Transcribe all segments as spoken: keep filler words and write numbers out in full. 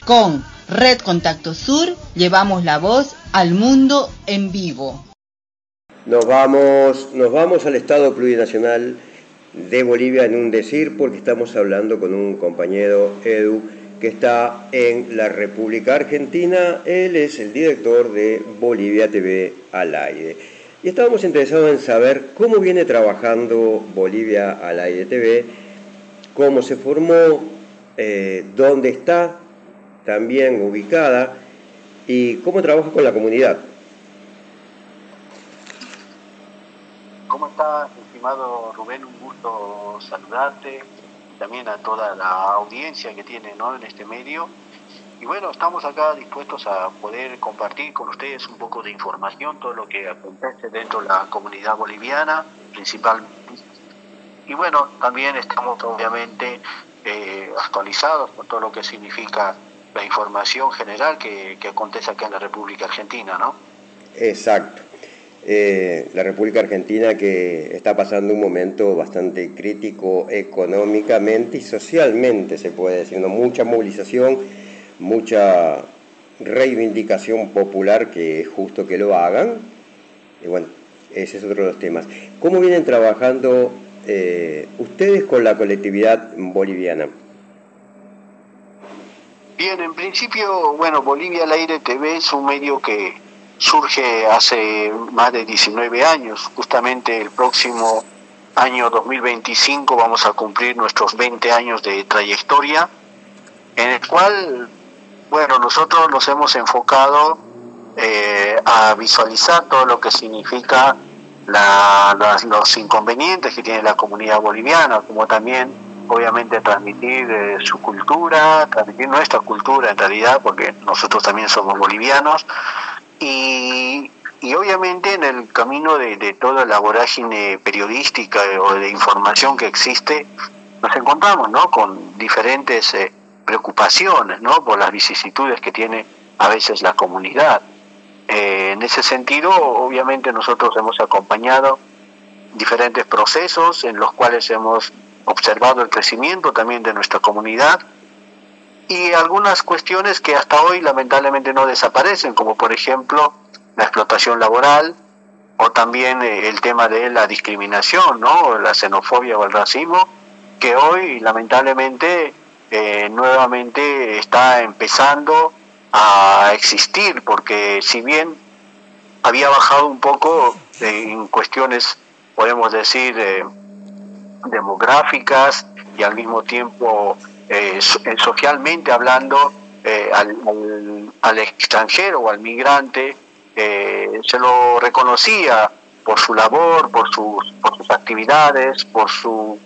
Con Red Contacto Sur llevamos la voz al mundo en vivo. Nos vamos, nos vamos al Estado Plurinacional de Bolivia en un decir, porque estamos hablando con un compañero, Edu, que está en la República Argentina. Él es el director de Bolivia T V al aire. Y estábamos interesados en saber cómo viene trabajando Bolivia al aire T V, cómo se formó, eh, dónde está también ubicada y cómo trabaja con la comunidad. ¿Cómo estás, estimado Rubén? Un gusto saludarte, también a toda la audiencia que tiene, ¿no?, en este medio. Y bueno, estamos acá dispuestos a poder compartir con ustedes un poco de información, todo lo que acontece dentro de la comunidad boliviana, principalmente. Y bueno, también estamos obviamente eh, actualizados con todo lo que significa la información general que, que acontece acá en la República Argentina, ¿no? Exacto. Eh, la República Argentina, que está pasando un momento bastante crítico económicamente y socialmente, se puede decir, ¿no? Mucha movilización, mucha reivindicación popular, que es justo que lo hagan. Y bueno, ese es otro de los temas. ¿Cómo vienen trabajando eh, ustedes con la colectividad boliviana? Bien, en principio, bueno, Bolivia al aire T V es un medio que surge hace más de diecinueve años. Justamente el próximo año dos mil veinticinco vamos a cumplir nuestros veinte años de trayectoria, en el cual, bueno, nosotros nos hemos enfocado eh, a visualizar todo lo que significa la, las, los inconvenientes que tiene la comunidad boliviana, como también, obviamente, transmitir eh, su cultura, transmitir nuestra cultura en realidad, porque nosotros también somos bolivianos. Y, y obviamente en el camino de, de toda la vorágine periodística o de información que existe, nos encontramos, ¿no?, con diferentes eh, preocupaciones, ¿no?, por las vicisitudes que tiene a veces la comunidad. Eh, en ese sentido, obviamente nosotros hemos acompañado diferentes procesos en los cuales hemos observado el crecimiento también de nuestra comunidad, y algunas cuestiones que hasta hoy lamentablemente no desaparecen, como por ejemplo la explotación laboral, o también eh, el tema de la discriminación, ¿no?, la xenofobia o el racismo, que hoy lamentablemente eh, nuevamente está empezando a existir, porque si bien había bajado un poco eh, en cuestiones, podemos decir, eh, demográficas, y al mismo tiempo eh, socialmente hablando, eh, al, al, al extranjero o al migrante eh, se lo reconocía por su labor, por sus, por sus actividades, por su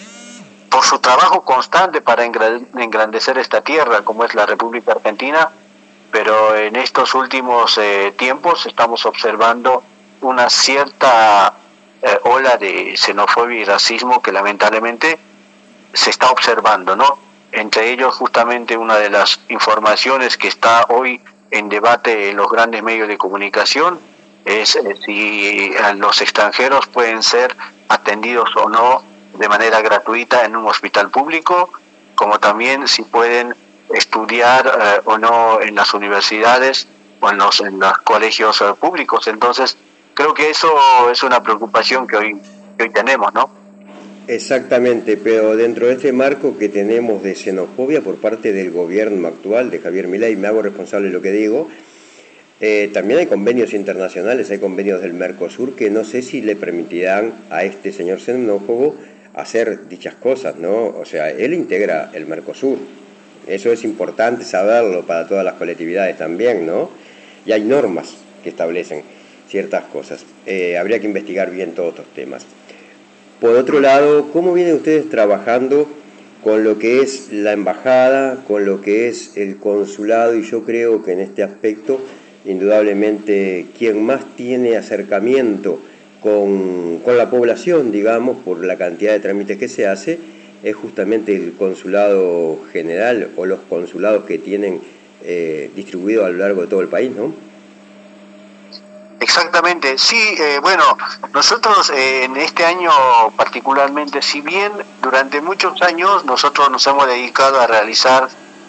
por su trabajo constante para engrandecer esta tierra como es la República Argentina. Pero en estos últimos eh, tiempos estamos observando una cierta eh, ola de xenofobia y racismo que lamentablemente se está observando, ¿no? Entre ellos, justamente, una de las informaciones que está hoy en debate en los grandes medios de comunicación es eh, si los extranjeros pueden ser atendidos o no de manera gratuita en un hospital público, como también si pueden estudiar eh, o no en las universidades o en los, en los colegios eh, públicos. Entonces, creo que eso es una preocupación que hoy, que hoy tenemos, ¿no? Exactamente, pero dentro de este marco que tenemos de xenofobia por parte del gobierno actual de Javier Milei, me hago responsable de lo que digo, eh, también hay convenios internacionales, hay convenios del Mercosur que no sé si le permitirán a este señor xenófobo hacer dichas cosas, ¿no? O sea, él integra el Mercosur, eso es importante saberlo para todas las colectividades también, ¿no? Y hay normas que establecen ciertas cosas, eh, habría que investigar bien todos estos temas. Por otro lado, ¿cómo vienen ustedes trabajando con lo que es la embajada, con lo que es el consulado? Y yo creo que en este aspecto, indudablemente, quien más tiene acercamiento con, con la población, digamos, por la cantidad de trámites que se hace, es justamente el consulado general o los consulados que tienen eh, distribuidos a lo largo de todo el país, ¿no? Exactamente, sí, eh, bueno, nosotros eh, en este año particularmente, si bien durante muchos años nosotros nos hemos dedicado a realizar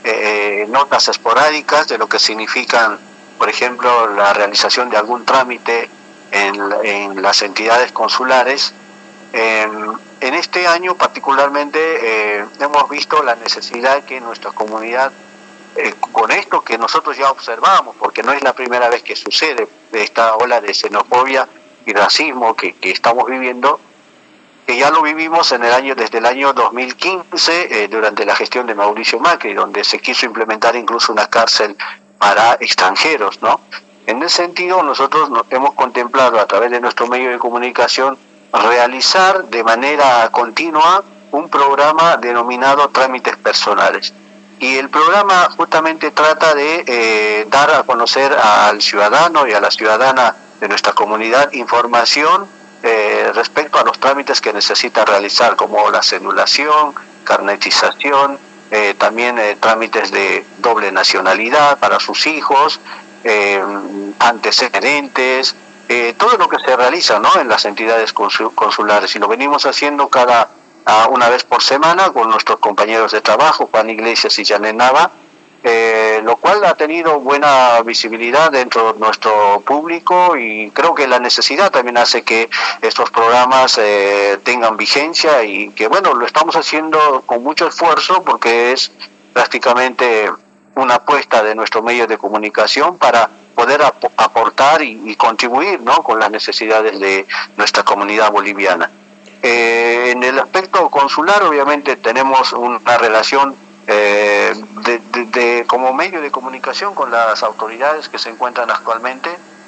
eh, notas esporádicas de lo que significan, por ejemplo, la realización de algún trámite en, en las entidades consulares. Eh, en este año particularmente eh, hemos visto la necesidad que nuestra comunidad, eh, con esto que nosotros ya observamos, porque no es la primera vez que sucede esta ola de xenofobia y racismo que, que estamos viviendo, que ya lo vivimos en el año desde el año dos mil quince, eh, durante la gestión de Mauricio Macri, donde se quiso implementar incluso una cárcel para extranjeros, ¿no? En ese sentido, nosotros nos hemos contemplado a través de nuestro medio de comunicación realizar de manera continua un programa denominado Trámites Personales. Y el programa justamente trata de eh, dar a conocer al ciudadano y a la ciudadana de nuestra comunidad información eh, respecto a los trámites que necesita realizar, como la cedulación, carnetización, eh, también eh, trámites de doble nacionalidad para sus hijos, eh, antecedentes, eh, todo lo que se realiza, ¿no?, en las entidades consulares, y lo venimos haciendo cada uh, una vez por semana con nuestros compañeros de trabajo, Juan Iglesias y Janet Nava, eh, lo cual ha tenido buena visibilidad dentro de nuestro público, y creo que la necesidad también hace que estos programas eh, tengan vigencia, y que bueno, lo estamos haciendo con mucho esfuerzo porque es prácticamente una apuesta de nuestro medio de comunicación para poder ap aportar y, y contribuir, ¿no?, con las necesidades de nuestra comunidad boliviana. Eh, en el aspecto consular, obviamente tenemos una relación eh, de, de, de, como medio de comunicación con las autoridades que se encuentran actualmente,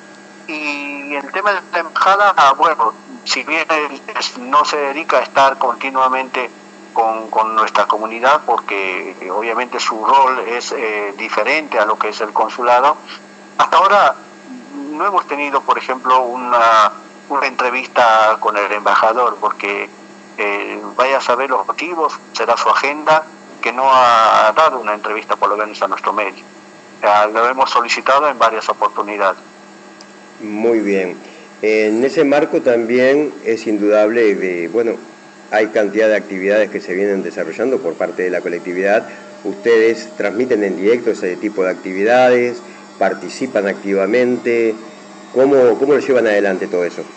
y el tema de la embajada, ah, bueno, si bien es, no se dedica a estar continuamente Con, con nuestra comunidad, porque eh, obviamente su rol es eh, diferente a lo que es el consulado. Hasta ahora no hemos tenido, por ejemplo, una, una entrevista con el embajador, porque eh, vaya a saber los motivos, será su agenda, que no ha dado una entrevista por lo menos a nuestro medio. Ya lo hemos solicitado en varias oportunidades. Muy bien. En ese marco también es indudable de, bueno, hay cantidad de actividades que se vienen desarrollando por parte de la colectividad. Ustedes transmiten en directo ese tipo de actividades, participan activamente. ¿Cómo, cómo lo llevan adelante todo eso?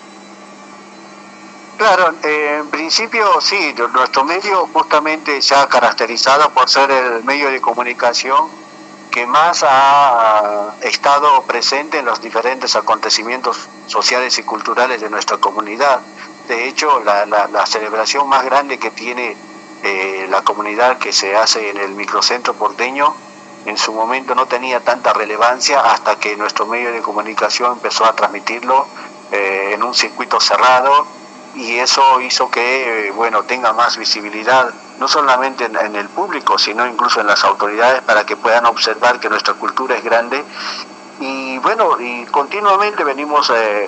Claro, eh, en principio sí, nuestro medio justamente se ha caracterizado por ser el medio de comunicación que más ha estado presente en los diferentes acontecimientos sociales y culturales de nuestra comunidad. De hecho, la, la, la celebración más grande que tiene eh, la comunidad, que se hace en el microcentro porteño, en su momento no tenía tanta relevancia hasta que nuestro medio de comunicación empezó a transmitirlo eh, en un circuito cerrado, y eso hizo que eh, bueno, tenga más visibilidad, no solamente en, en el público, sino incluso en las autoridades, para que puedan observar que nuestra cultura es grande. Y bueno, y continuamente venimos Eh,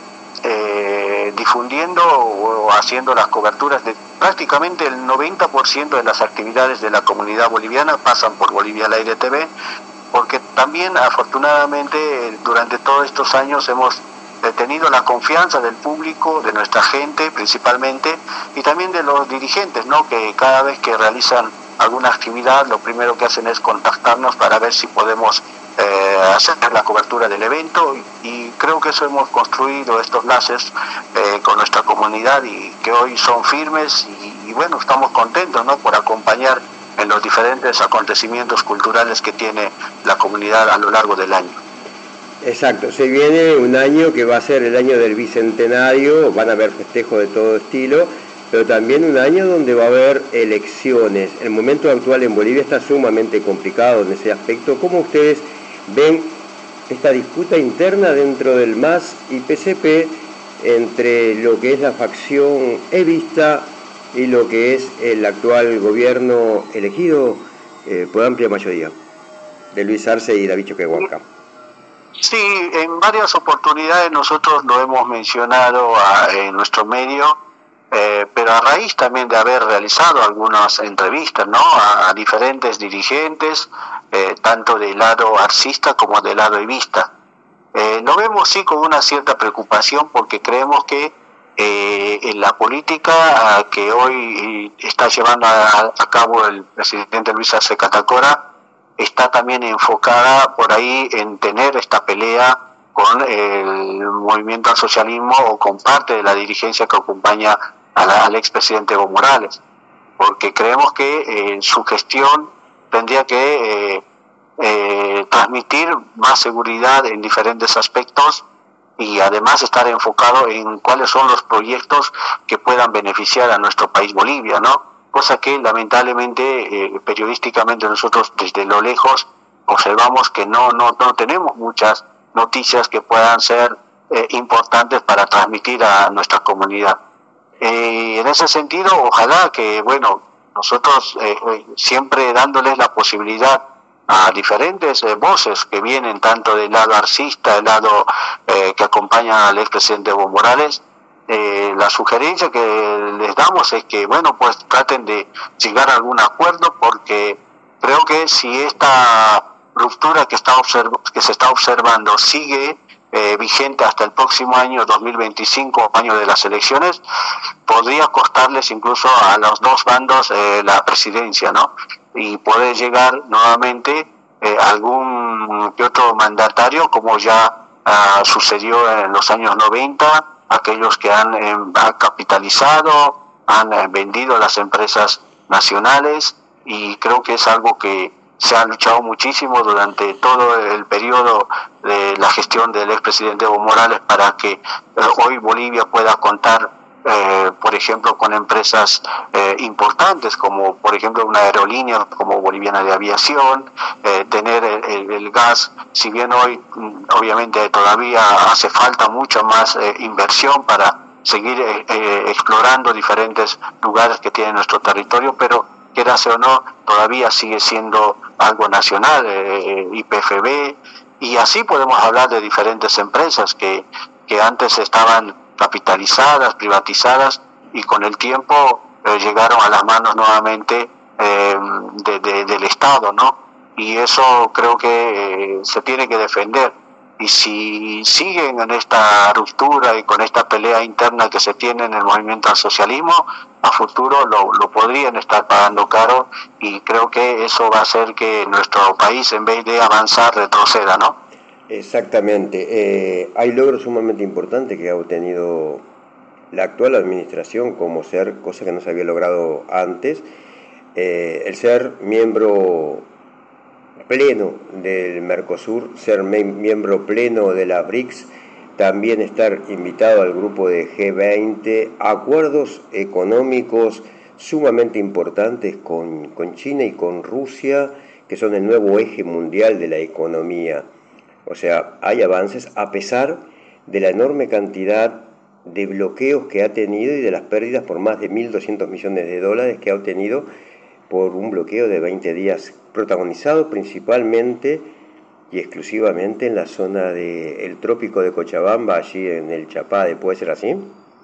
Eh, difundiendo o haciendo las coberturas de prácticamente el noventa por ciento de las actividades de la comunidad boliviana pasan por Bolivia al Aire T V, porque también afortunadamente durante todos estos años hemos tenido la confianza del público, de nuestra gente principalmente, y también de los dirigentes, ¿no?, que cada vez que realizan alguna actividad lo primero que hacen es contactarnos para ver si podemos Eh, hacer la cobertura del evento, y, y creo que eso hemos construido, estos lazos eh, con nuestra comunidad, y que hoy son firmes, y, y bueno, estamos contentos, ¿no?, por acompañar en los diferentes acontecimientos culturales que tiene la comunidad a lo largo del año. Exacto, se viene un año que va a ser el año del Bicentenario, van a haber festejos de todo estilo, pero también un año donde va a haber elecciones. El momento actual en Bolivia está sumamente complicado en ese aspecto. ¿Cómo ustedes ven esta disputa interna dentro del M A S y P C P entre lo que es la facción evista y lo que es el actual gobierno elegido eh, por amplia mayoría de Luis Arce y David Choquehuanca? Sí, en varias oportunidades nosotros lo hemos mencionado a, en nuestro medio, eh, pero a raíz también de haber realizado algunas entrevistas, ¿no?, a, a diferentes dirigentes, eh, tanto del lado arcista como del lado evista. Eh, lo vemos sí con una cierta preocupación, porque creemos que eh, en la política a, que hoy está llevando a, a cabo el presidente Luis Arce Catacora, está también enfocada por ahí en tener esta pelea con el movimiento al socialismo o con parte de la dirigencia que acompaña a la, al expresidente Evo Morales, porque creemos que eh, su gestión tendría que eh, eh, transmitir más seguridad en diferentes aspectos y además estar enfocado en cuáles son los proyectos que puedan beneficiar a nuestro país Bolivia, ¿no? Cosa que lamentablemente eh, periodísticamente nosotros desde lo lejos observamos que no no no tenemos muchas noticias que puedan ser eh, importantes para transmitir a nuestra comunidad. Eh, en ese sentido, ojalá que, bueno, nosotros eh, siempre dándoles la posibilidad a diferentes eh, voces que vienen tanto del lado arcista, del lado eh, que acompaña al expresidente Evo Morales, eh, la sugerencia que les damos es que, bueno, pues traten de llegar a algún acuerdo, porque creo que si esta ruptura que, está observ que se está observando sigue eh, vigente hasta el próximo año dos mil veinticinco, año de las elecciones, podría costarles incluso a los dos bandos eh, la presidencia, ¿no? Y poder llegar nuevamente eh, algún que otro mandatario, como ya uh, sucedió en los años noventa, aquellos que han, eh, han capitalizado, han eh, vendido las empresas nacionales, y creo que es algo que se ha luchado muchísimo durante todo el periodo de la gestión del expresidente Evo Morales para que eh, hoy Bolivia pueda contar Eh, por ejemplo, con empresas eh, importantes, como por ejemplo una aerolínea como Boliviana de Aviación, eh, tener el, el, el gas, si bien hoy obviamente todavía hace falta mucha más eh, inversión para seguir eh, eh, explorando diferentes lugares que tiene nuestro territorio, pero quieras o no, todavía sigue siendo algo nacional, eh, Y P F B, y así podemos hablar de diferentes empresas que, que antes estaban capitalizadas, privatizadas, y con el tiempo eh, llegaron a las manos nuevamente eh, de, de, del Estado, ¿no? Y eso creo que eh, se tiene que defender. Y si siguen en esta ruptura y con esta pelea interna que se tiene en el movimiento al socialismo, a futuro lo, lo podrían estar pagando caro, y creo que eso va a hacer que nuestro país, en vez de avanzar, retroceda, ¿no? Exactamente. Eh, hay logros sumamente importantes que ha obtenido la actual administración, como ser, cosa que no se había logrado antes, eh, el ser miembro pleno del Mercosur, ser miembro pleno de la BRICS, también estar invitado al grupo de G veinte, acuerdos económicos sumamente importantes con, con China y con Rusia, que son el nuevo eje mundial de la economía. O sea, hay avances a pesar de la enorme cantidad de bloqueos que ha tenido y de las pérdidas por más de mil doscientos millones de dólares que ha obtenido por un bloqueo de veinte días, protagonizado principalmente y exclusivamente en la zona del trópico de Cochabamba, allí en el Chapade. ¿Puede ser así?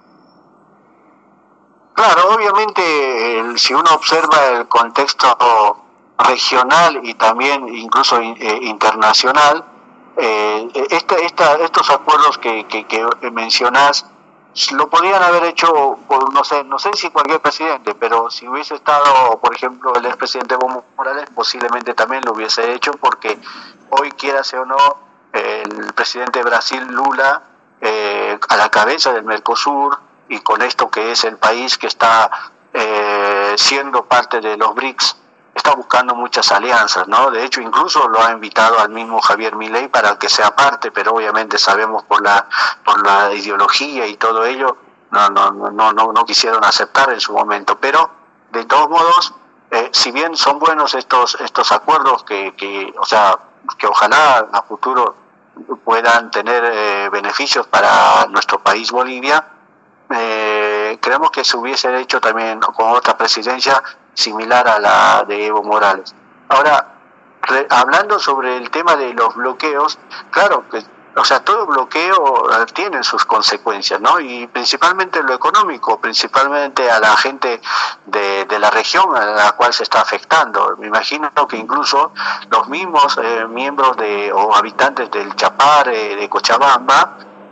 Claro, obviamente, el, si uno observa el contexto regional y también incluso eh, internacional, Eh, esta, esta, estos acuerdos que, que, que mencionás lo podrían haber hecho por, no sé, no sé si cualquier presidente, pero si hubiese estado, por ejemplo, el expresidente Evo Morales, posiblemente también lo hubiese hecho, porque hoy, quierase o no, el presidente de Brasil, Lula, eh, a la cabeza del Mercosur, y con esto que es el país que está eh, siendo parte de los BRICS, está buscando muchas alianzas, ¿no? De hecho, incluso lo ha invitado al mismo Javier Milei para que sea parte, pero obviamente sabemos por la por la ideología y todo ello, no no no no no quisieron aceptar en su momento. Pero de todos modos, eh, si bien son buenos estos estos acuerdos que que o sea que ojalá a futuro puedan tener eh, beneficios para nuestro país Bolivia, eh, creemos que se hubiese hecho también con otra presidencia similar a la de Evo Morales. Ahora, re, hablando sobre el tema de los bloqueos, claro que, o sea, todo bloqueo uh, tiene sus consecuencias, ¿no? Y principalmente lo económico, principalmente a la gente de, de la región a la cual se está afectando. Me imagino que incluso los mismos eh, miembros de o habitantes del Chapare, de Cochabamba,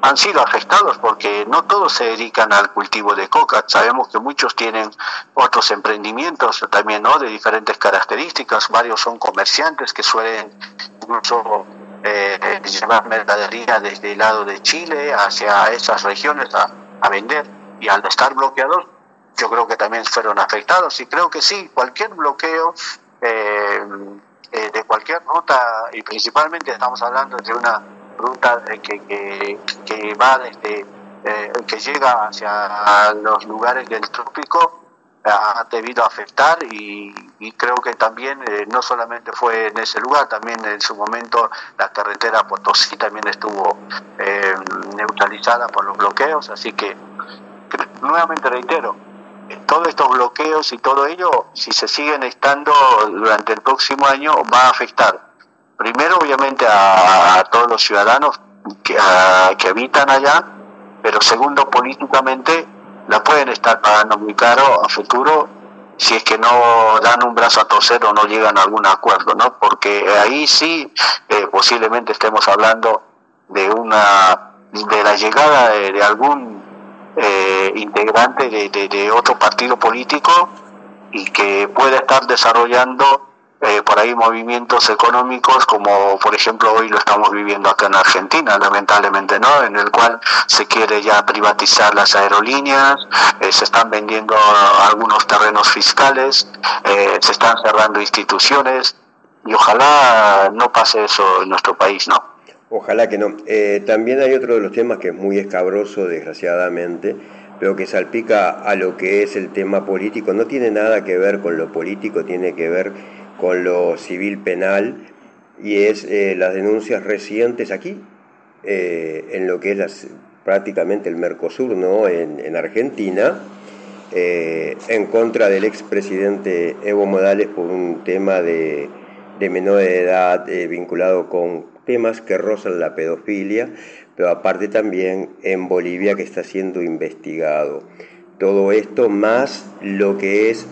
han sido afectados porque no todos se dedican al cultivo de coca. Sabemos que muchos tienen otros emprendimientos también, ¿no?, de diferentes características. Varios son comerciantes que suelen incluso eh, llevar mercadería desde el lado de Chile hacia esas regiones a, a vender, y al estar bloqueados yo creo que también fueron afectados. Y creo que sí, cualquier bloqueo eh, eh, de cualquier ruta, y principalmente estamos hablando de una ruta que, que, que va desde eh, que llega hacia los lugares del trópico, ha debido afectar, y, y creo que también eh, no solamente fue en ese lugar, también en su momento la carretera Potosí también estuvo eh, neutralizada por los bloqueos. Así que nuevamente reitero, todos estos bloqueos y todo ello, si se siguen estando durante el próximo año, va a afectar primero obviamente a, a todos los ciudadanos que, a, que habitan allá, pero segundo, políticamente la pueden estar pagando muy caro a futuro si es que no dan un brazo a torcer o no llegan a algún acuerdo, ¿no? Porque ahí sí eh, posiblemente estemos hablando de una de la llegada de, de algún eh, integrante de, de, de otro partido político, y que pueda estar desarrollando eh, por ahí movimientos económicos, como por ejemplo hoy lo estamos viviendo acá en Argentina, lamentablemente, ¿no?, en el cual se quiere ya privatizar las aerolíneas, eh, se están vendiendo algunos terrenos fiscales, eh, se están cerrando instituciones, y ojalá no pase eso en nuestro país, ¿no? Ojalá que no. Eh, también hay otro de los temas que es muy escabroso, desgraciadamente, pero que salpica a lo que es el tema político. No tiene nada que ver con lo político, tiene que ver con lo civil penal, y es eh, las denuncias recientes aquí, eh, en lo que es las, prácticamente el Mercosur, ¿no?, en, en Argentina, eh, en contra del expresidente Evo Morales por un tema de, de menor de edad eh, vinculado con temas que rozan la pedofilia, pero aparte también en Bolivia, que está siendo investigado. Todo esto más lo que es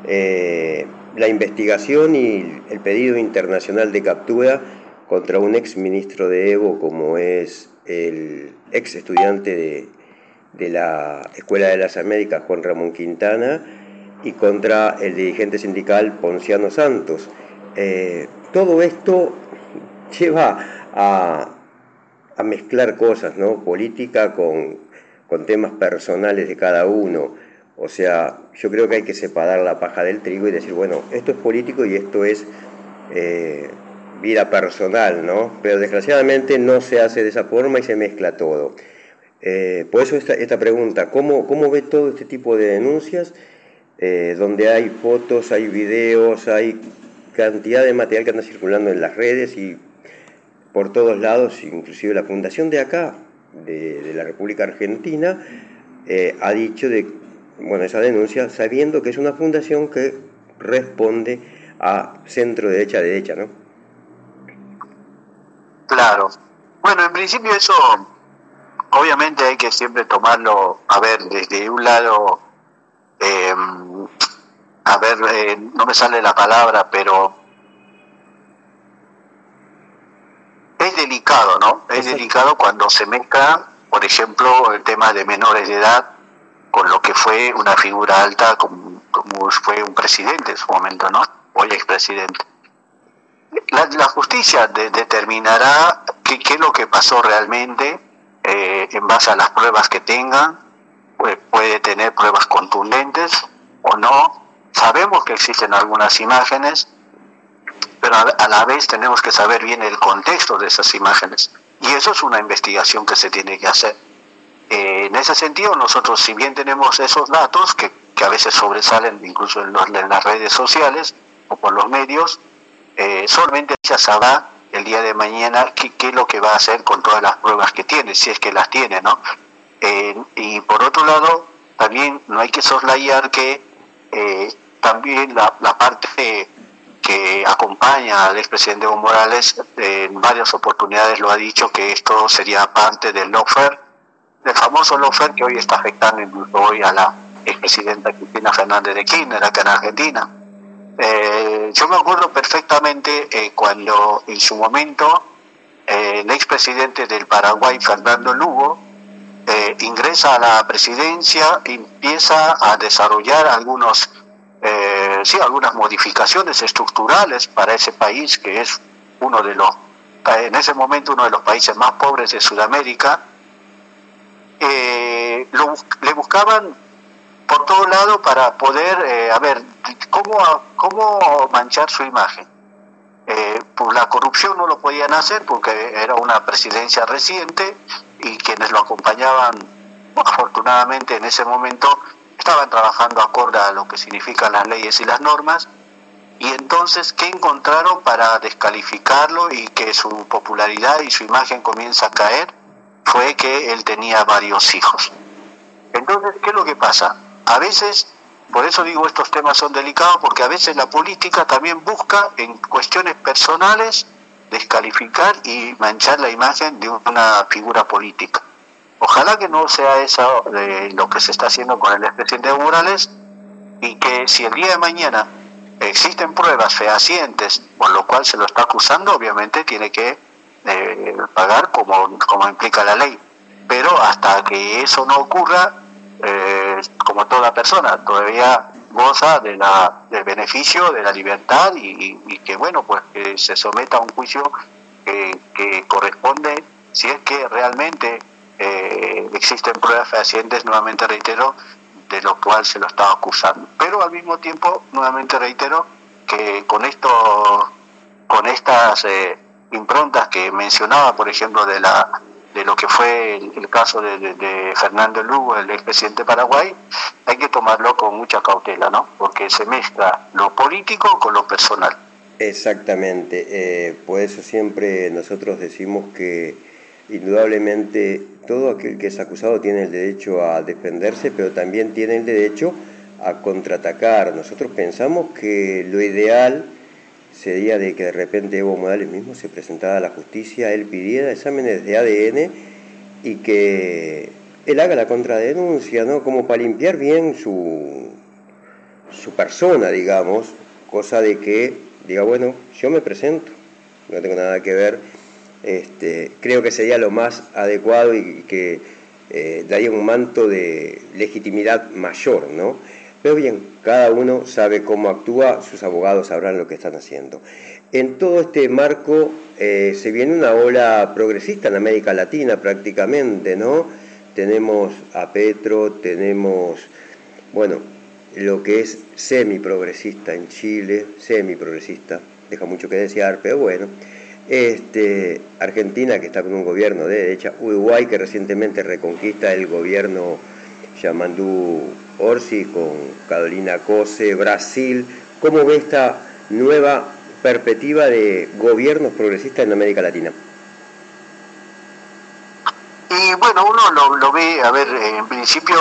eh, la investigación y el pedido internacional de captura contra un ex ministro de Evo, como es el ex estudiante de, de la Escuela de las Américas, Juan Ramón Quintana, y contra el dirigente sindical Ponciano Santos. Eh, todo esto lleva a, a mezclar cosas, ¿no?, política con, con temas personales de cada uno. O sea, yo creo que hay que separar la paja del trigo y decir, bueno, esto es político y esto es eh, vida personal, ¿no? Pero desgraciadamente no se hace de esa forma y se mezcla todo. Eh, por eso esta, esta pregunta, ¿cómo, ¿cómo ve todo este tipo de denuncias? Eh, donde hay fotos, hay videos, hay cantidad de material que anda circulando en las redes y por todos lados, inclusive la fundación de acá, de, de la República Argentina, eh, ha dicho de, bueno, esa denuncia, sabiendo que es una fundación que responde a centro derecha derecha, ¿no? Claro. Bueno, en principio eso, obviamente hay que siempre tomarlo, a ver, desde un lado, eh, a ver, eh, no me sale la palabra, pero es delicado, ¿no? Es delicado cuando se mezcla, por ejemplo, el tema de menores de edad con lo que fue una figura alta como, como fue un presidente en su momento, ¿no? O el expresidente. La, la justicia de, determinará qué, qué es lo que pasó realmente eh, en base a las pruebas que tengan. Puede, puede tener pruebas contundentes o no. Sabemos que existen algunas imágenes, pero a, a la vez tenemos que saber bien el contexto de esas imágenes, y eso es una investigación que se tiene que hacer. Eh, en ese sentido, nosotros, si bien tenemos esos datos que, que a veces sobresalen incluso en, los, en las redes sociales o por los medios, eh, solamente ya sabrá el día de mañana qué, qué es lo que va a hacer con todas las pruebas que tiene, si es que las tiene, ¿no? Eh, y por otro lado, también no hay que soslayar que eh, también la, la parte de, que acompaña al expresidente Evo Morales eh, en varias oportunidades lo ha dicho, que esto sería parte del lawfare, del famoso lawfare que hoy está afectando incluso hoy a la expresidenta Cristina Fernández de Kirchner acá en Argentina. Eh, yo me acuerdo perfectamente eh, cuando en su momento eh, el expresidente del Paraguay, Fernando Lugo, eh, ingresa a la presidencia, empieza a desarrollar algunos, eh, sí, algunas modificaciones estructurales para ese país, que es uno de los, en ese momento uno de los países más pobres de Sudamérica. Eh, lo, le buscaban por todo lado para poder, eh, a ver, cómo, cómo manchar su imagen. Eh, por la corrupción no lo podían hacer porque era una presidencia reciente y quienes lo acompañaban, afortunadamente en ese momento, estaban trabajando acorde a lo que significan las leyes y las normas. Y entonces, ¿qué encontraron para descalificarlo y que su popularidad y su imagen comienza a caer? Fue que él tenía varios hijos. Entonces, ¿qué es lo que pasa? A veces, por eso digo, estos temas son delicados, porque a veces la política también busca en cuestiones personales descalificar y manchar la imagen de una figura política. Ojalá que no sea eso de lo que se está haciendo con el expresidente Evo Morales, y que si el día de mañana existen pruebas fehacientes por lo cual se lo está acusando, obviamente tiene que eh, pagar como, como implica la ley. Pero hasta que eso no ocurra, eh, como toda persona, todavía goza de la, del beneficio de la libertad y, y que, bueno, pues que se someta a un juicio que, que corresponde si es que realmente eh, existen pruebas fehacientes, nuevamente reitero, de lo cual se lo está acusando. Pero al mismo tiempo, nuevamente reitero, que con esto, con estas eh, improntas que mencionaba, por ejemplo, de la de lo que fue el, el caso de, de, de Fernando Lugo, el expresidente de Paraguay, hay que tomarlo con mucha cautela, ¿no? Porque se mezcla lo político con lo personal. Exactamente, eh, por eso siempre nosotros decimos que indudablemente todo aquel que es acusado tiene el derecho a defenderse, pero también tiene el derecho a contraatacar. Nosotros pensamos que lo ideal sería de que de repente Evo Morales mismo se presentara a la justicia, él pidiera exámenes de A D N y que él haga la contradenuncia, ¿no? Como para limpiar bien su, su persona, digamos, cosa de que diga, bueno, yo me presento, no tengo nada que ver. Este, creo que sería lo más adecuado y que eh, daría un manto de legitimidad mayor, ¿no? Pero bien, cada uno sabe cómo actúa, sus abogados sabrán lo que están haciendo. En todo este marco eh, se viene una ola progresista en América Latina prácticamente, ¿no? Tenemos a Petro, tenemos, bueno, lo que es semi-progresista en Chile, semi-progresista, deja mucho que desear, pero bueno. Este, Argentina, que está con un gobierno de derecha, Uruguay, que recientemente reconquista el gobierno Yamandú Orsi con Carolina Cose, Brasil. ¿Cómo ve esta nueva perspectiva de gobiernos progresistas en América Latina? Y bueno, uno lo, lo ve, a ver, en principio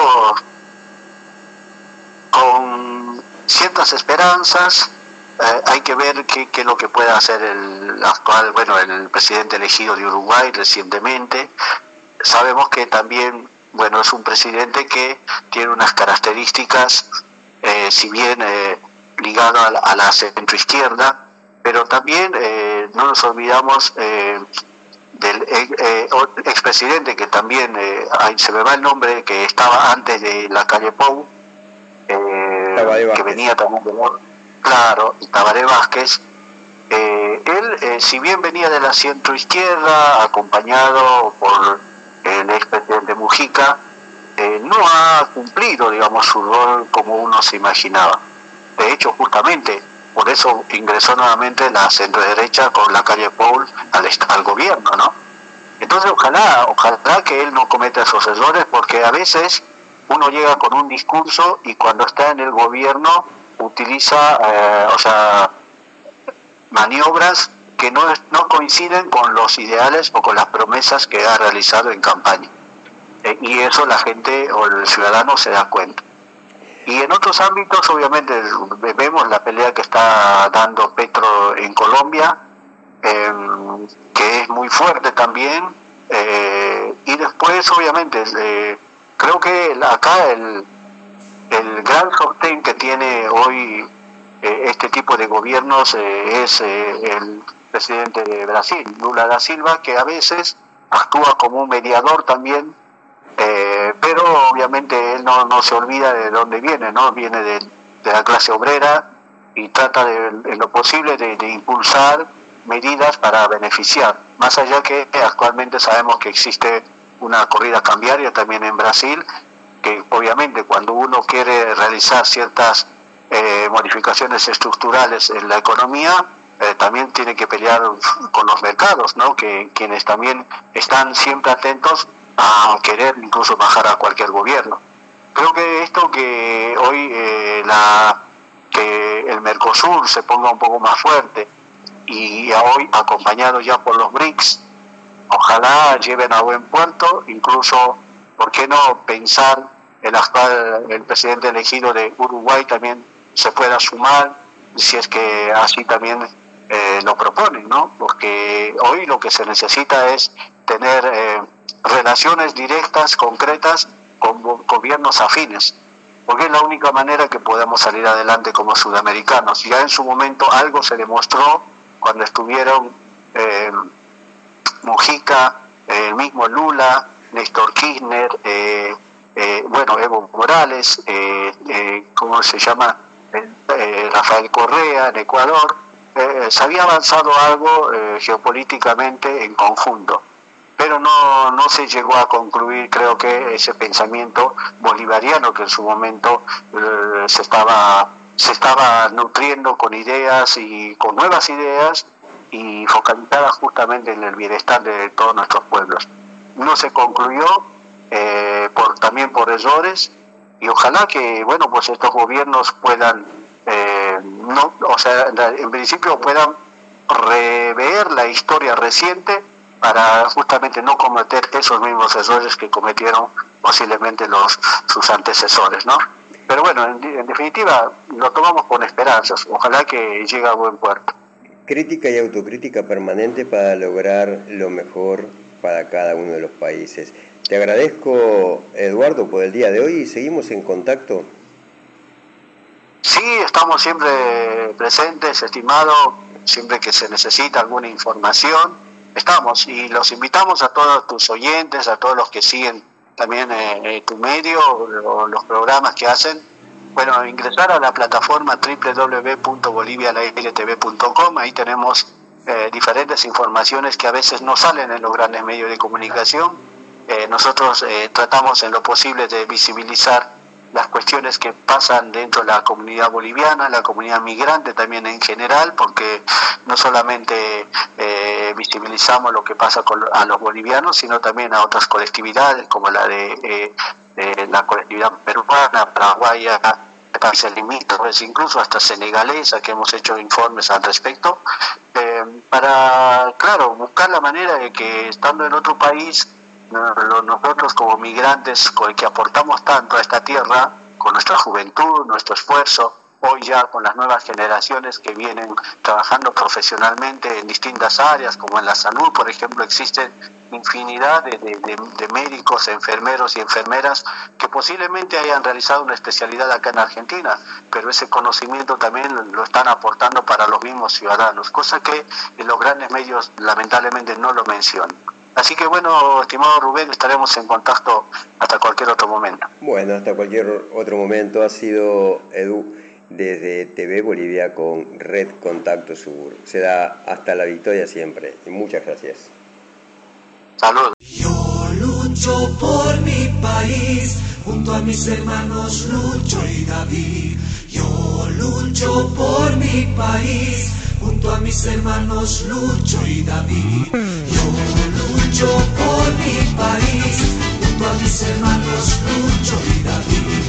con ciertas esperanzas. Eh, hay que ver qué, qué es lo que puede hacer el actual, bueno, el presidente elegido de Uruguay recientemente. Sabemos que también, bueno, es un presidente que tiene unas características, eh, si bien eh, ligado a la, a la centroizquierda, pero también eh, no nos olvidamos eh, del eh, eh, expresidente que también, eh, ahí se me va el nombre, que estaba antes de la calle Pou, eh, que venía también de Claro, Tabaré Vázquez. Eh, él, eh, si bien venía de la centroizquierda, acompañado por el expresidente Mujica, eh, no ha cumplido, digamos, su rol como uno se imaginaba. De hecho, justamente por eso ingresó nuevamente la centroderecha con la calle Pou al, al gobierno, ¿no? Entonces, ojalá, ojalá que él no cometa esos errores, porque a veces uno llega con un discurso y cuando está en el gobierno utiliza, eh, o sea, maniobras que no, no coinciden con los ideales o con las promesas que ha realizado en campaña. Eh, y eso la gente o el ciudadano se da cuenta. Y en otros ámbitos, obviamente, vemos la pelea que está dando Petro en Colombia, eh, que es muy fuerte también. Eh, y después, obviamente, eh, creo que acá el El gran sostén que tiene hoy eh, este tipo de gobiernos eh, es eh, el presidente de Brasil, Lula da Silva, que a veces actúa como un mediador también eh, pero obviamente él no, no se olvida de dónde viene, ¿no? Viene de, de la clase obrera y trata de, en lo posible de, de impulsar medidas para beneficiar, más allá que actualmente sabemos que existe una corrida cambiaria también en Brasil, que obviamente cuando uno quiere realizar ciertas eh, modificaciones estructurales en la economía, eh, también tiene que pelear con los mercados, ¿no? Que quienes también están siempre atentos a querer incluso bajar a cualquier gobierno. Creo que esto que hoy eh, la que el Mercosur se ponga un poco más fuerte y hoy acompañado ya por los B R I C S, ojalá lleven a buen puerto, incluso, ¿por qué no pensar el actual, el presidente elegido de Uruguay también se pueda sumar, si es que así también eh, lo proponen, ¿no? Porque hoy lo que se necesita es tener eh, relaciones directas, concretas, con gobiernos afines, porque es la única manera que podamos salir adelante como sudamericanos. Ya en su momento algo se demostró cuando estuvieron eh, Mujica, eh, el mismo Lula, Néstor Kirchner, eh, eh, bueno, Evo Morales, eh, eh, ¿cómo se llama? Eh, eh, Rafael Correa en Ecuador. Eh, se había avanzado algo eh, geopolíticamente en conjunto, pero no, no se llegó a concluir, creo que, ese pensamiento bolivariano que en su momento eh, se estaba se estaba nutriendo con ideas y con nuevas ideas y focalizadas justamente en el bienestar de todos nuestros pueblos. No se concluyó eh, por también por errores, y ojalá que, bueno, pues estos gobiernos puedan eh, no, o sea, en principio puedan rever la historia reciente para justamente no cometer esos mismos errores que cometieron posiblemente los sus antecesores, ¿no? Pero bueno, en, en definitiva, lo tomamos con esperanzas. Ojalá que llegue a buen puerto. Crítica y autocrítica permanente para lograr lo mejor para cada uno de los países. Te agradezco, Eduardo, por el día de hoy y seguimos en contacto. Sí, estamos siempre presentes, estimado, siempre que se necesita alguna información, estamos, y los invitamos a todos tus oyentes, a todos los que siguen también eh, tu medio o los programas que hacen, bueno, ingresar a la plataforma doble u doble u doble u punto bolivia al aire t v punto com. Ahí tenemos eh, diferentes informaciones que a veces no salen en los grandes medios de comunicación. Eh, nosotros eh, tratamos en lo posible de visibilizar las cuestiones que pasan dentro de la comunidad boliviana, la comunidad migrante también en general, porque no solamente eh, visibilizamos lo que pasa con a los bolivianos, sino también a otras colectividades como la de, eh, de la colectividad peruana, paraguaya, países limítrofes, incluso hasta senegalesa, que hemos hecho informes al respecto, eh, para, claro, buscar la manera de que estando en otro país, nosotros como migrantes que aportamos tanto a esta tierra, con nuestra juventud, nuestro esfuerzo, hoy ya con las nuevas generaciones que vienen trabajando profesionalmente en distintas áreas, como en la salud, por ejemplo, existen infinidad de, de, de, de médicos, enfermeros y enfermeras que posiblemente hayan realizado una especialidad acá en Argentina, pero ese conocimiento también lo están aportando para los mismos ciudadanos, cosa que en los grandes medios lamentablemente no lo mencionan. Así que bueno, estimado Rubén, estaremos en contacto hasta cualquier otro momento. Bueno, hasta cualquier otro momento. Ha sido Edu desde T V Bolivia con Red Contacto Sur. Será hasta la victoria siempre. Y muchas gracias. Saludos. Yo lucho por mi país, junto a mis hermanos Lucho y David. Yo lucho por mi país, junto a mis hermanos Lucho y David. Yo lucho por mi país, junto a mis hermanos Lucho y David.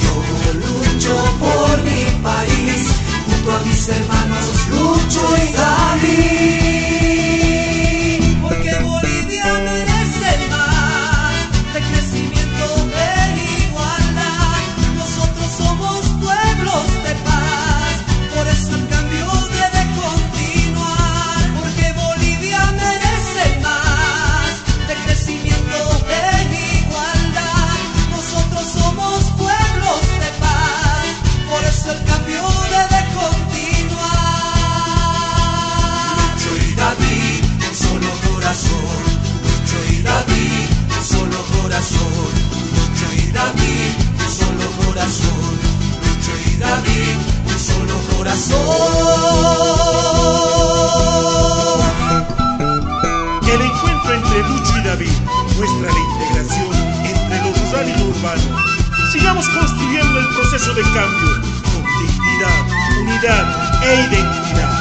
Yo lucho por mi país, junto a mis hermanos Lucho y David. Porque Bolivia merece más de crecimiento, de igualdad. Nosotros somos pueblos de paz, por eso el cambio debe continuar. Porque Bolivia merece más de crecimiento, de igualdad. Nosotros somos pueblos de paz, por eso el cambio debe continuar. El encuentro entre Lucho y David muestra la integración entre lo rural y lo urbano. Sigamos construyendo el proceso de cambio con dignidad, unidad e identidad.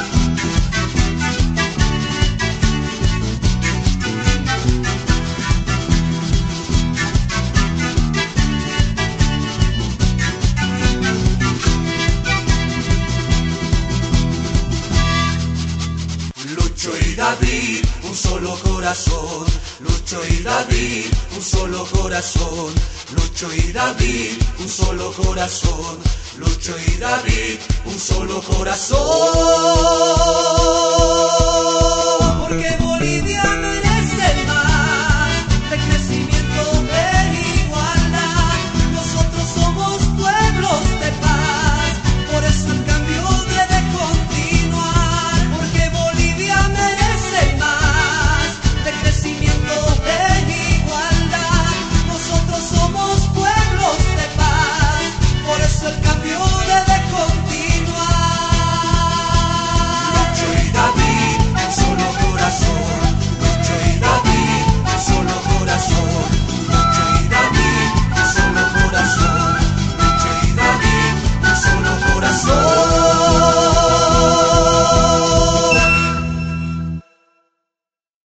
Lucho y David, un solo corazón. Lucho y David, un solo corazón. Lucho y David, un solo corazón. Lucho y David, un solo corazón. Porque